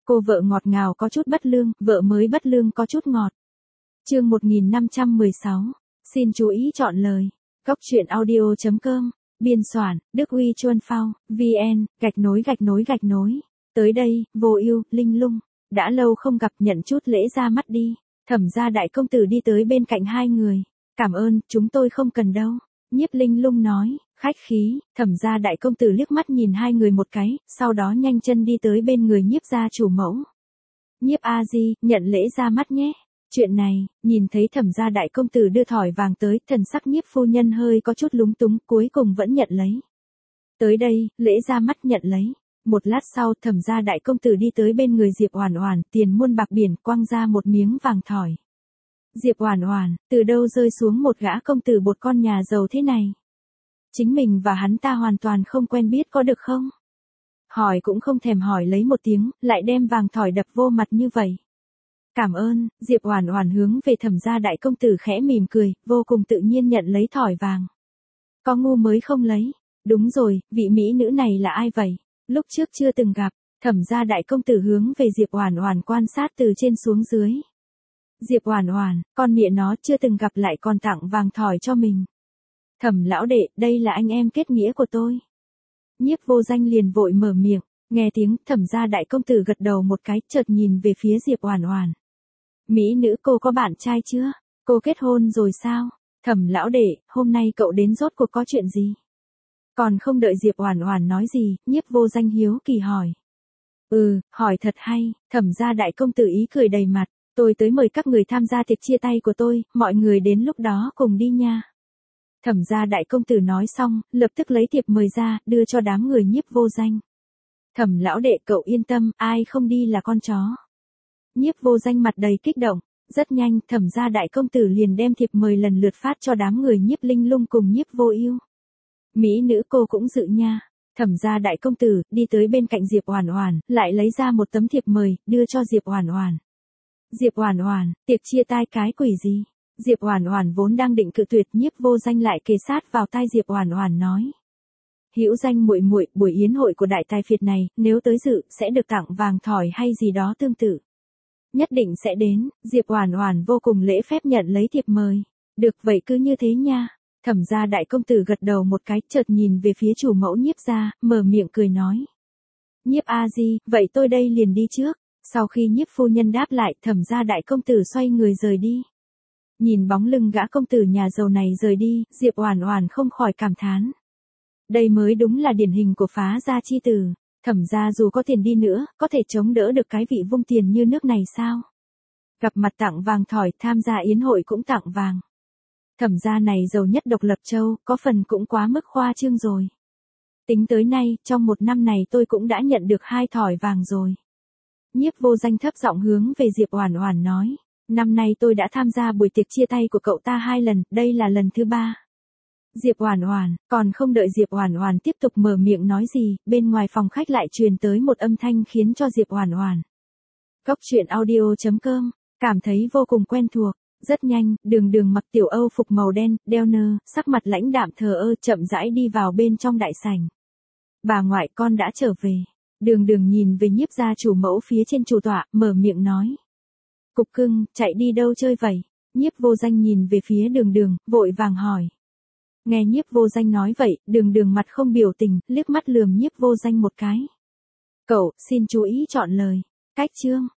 Cô vợ ngọt ngào có chút bất lương, vợ mới bất lương có chút ngọt. Chương 1516. Xin chú ý chọn lời. Góc truyện audio.com. Biên soạn, Đức Huy Chuân Phao, VN, _. Tới đây, Vô Ưu, Linh Lung. Đã lâu không gặp, nhận chút lễ ra mắt đi. Thẩm gia đại công tử đi tới bên cạnh hai người. Cảm ơn, chúng tôi không cần đâu. Nhiếp Linh Lung nói, khách khí. Thẩm gia đại công tử liếc mắt nhìn hai người một cái, sau đó nhanh chân đi tới bên người Nhiếp gia chủ mẫu. Nhiếp A Di, nhận lễ ra mắt nhé. Chuyện này, nhìn thấy thẩm gia đại công tử đưa thỏi vàng tới, thần sắc Nhiếp phu nhân hơi có chút lúng túng, cuối cùng vẫn nhận lấy. Tới đây, lễ ra mắt nhận lấy. Một lát sau, thẩm gia đại công tử đi tới bên người Diệp Oản Oản, tiền muôn bạc biển, quăng ra một miếng vàng thỏi. Diệp Oản Oản, từ đâu rơi xuống một gã công tử bột con nhà giàu thế này? Chính mình và hắn ta hoàn toàn không quen biết có được không? Hỏi cũng không thèm hỏi lấy một tiếng, lại đem vàng thỏi đập vô mặt như vậy. Cảm ơn, Diệp Oản Oản hướng về thẩm gia đại công tử khẽ mỉm cười, vô cùng tự nhiên nhận lấy thỏi vàng. Có ngu mới không lấy. Đúng rồi, vị mỹ nữ này là ai vậy? Lúc trước chưa từng gặp. Thẩm gia đại công tử hướng về Diệp Oản Oản quan sát từ trên xuống dưới. Diệp Oản Oản, con mẹ nó chưa từng gặp lại còn tặng vàng thỏi cho mình. Thẩm lão đệ, đây là anh em kết nghĩa của tôi. Nhiếp Vô Danh liền vội mở miệng, nghe tiếng thẩm gia đại công tử gật đầu một cái, chợt nhìn về phía Diệp Oản Oản. Mỹ nữ, cô có bạn trai chưa? Cô kết hôn rồi sao? Thẩm lão đệ, hôm nay cậu đến rốt cuộc có chuyện gì? Còn không đợi Diệp Oản Oản nói gì, Nhiếp Vô Danh hiếu kỳ hỏi. Hỏi thật hay, thẩm gia đại công tử ý cười đầy mặt, tôi tới mời các người tham gia tiệc chia tay của tôi, mọi người đến lúc đó cùng đi nha. Thẩm gia đại công tử nói xong, lập tức lấy thiệp mời ra, đưa cho đám người Nhiếp Vô Danh. Thẩm lão đệ, cậu yên tâm, ai không đi là con chó. Nhiếp Vô Danh mặt đầy kích động, rất nhanh, thẩm gia đại công tử liền đem thiệp mời lần lượt phát cho đám người Nhiếp Linh Lung cùng Nhiếp Vô Ưu. Mỹ nữ, cô cũng dự nha. Thẩm gia đại công tử đi tới bên cạnh Diệp Oản Oản, lại lấy ra một tấm thiệp mời, đưa cho Diệp Oản Oản. Diệp Oản Oản, tiệc chia tay cái quỷ gì? Diệp Oản Oản vốn đang định cự tuyệt, Nhiếp Vô Danh lại kề sát vào tai Diệp Oản Oản nói: "Hữu Danh muội muội, buổi yến hội của đại tài phiệt này, nếu tới dự sẽ được tặng vàng thỏi hay gì đó tương tự." Nhất định sẽ đến. Diệp Oản Oản vô cùng lễ phép nhận lấy thiệp mời. Được, vậy cứ như thế nha. Thẩm gia đại công tử gật đầu một cái, chợt nhìn về phía chủ mẫu Nhiếp gia, mở miệng cười nói: "Nhiếp A Di, vậy tôi đây liền đi trước." Sau khi Nhiếp phu nhân đáp lại, thẩm gia đại công tử xoay người rời đi. Nhìn bóng lưng gã công tử nhà giàu này rời đi, Diệp Oản Oản không khỏi cảm thán. Đây mới đúng là điển hình của phá gia chi tử. Thẩm gia dù có tiền đi nữa, có thể chống đỡ được cái vị vung tiền như nước này sao? Gặp mặt tặng vàng thỏi, tham gia yến hội cũng tặng vàng. Thẩm gia này giàu nhất độc lập châu, có phần cũng quá mức khoa trương rồi. Tính tới nay, trong một năm này tôi cũng đã nhận được 2 thỏi vàng rồi. Nhiếp Vô Danh thấp giọng hướng về Diệp Oản Oản nói, năm nay tôi đã tham gia buổi tiệc chia tay của cậu ta 2 lần, đây là lần thứ 3. Diệp Oản Oản, còn không đợi Diệp Oản Oản tiếp tục mở miệng nói gì, bên ngoài phòng khách lại truyền tới một âm thanh khiến cho Diệp Oản Oản. Góc truyện audio.com, cảm thấy vô cùng quen thuộc. Rất nhanh, Đường Đường mặc tiểu Âu phục màu đen, đeo nơ, sắc mặt lãnh đạm thờ ơ, chậm rãi đi vào bên trong đại sảnh. Bà ngoại, con đã trở về. Đường Đường nhìn về Nhiếp gia chủ mẫu phía trên chủ tọa, mở miệng nói. Cục cưng, chạy đi đâu chơi vậy? Nhiếp Vô Danh nhìn về phía Đường Đường, vội vàng hỏi. Nghe Nhiếp Vô Danh nói vậy, Đường Đường mặt không biểu tình, liếc mắt lườm Nhiếp Vô Danh một cái. Cậu, xin chú ý chọn lời. Cách chương.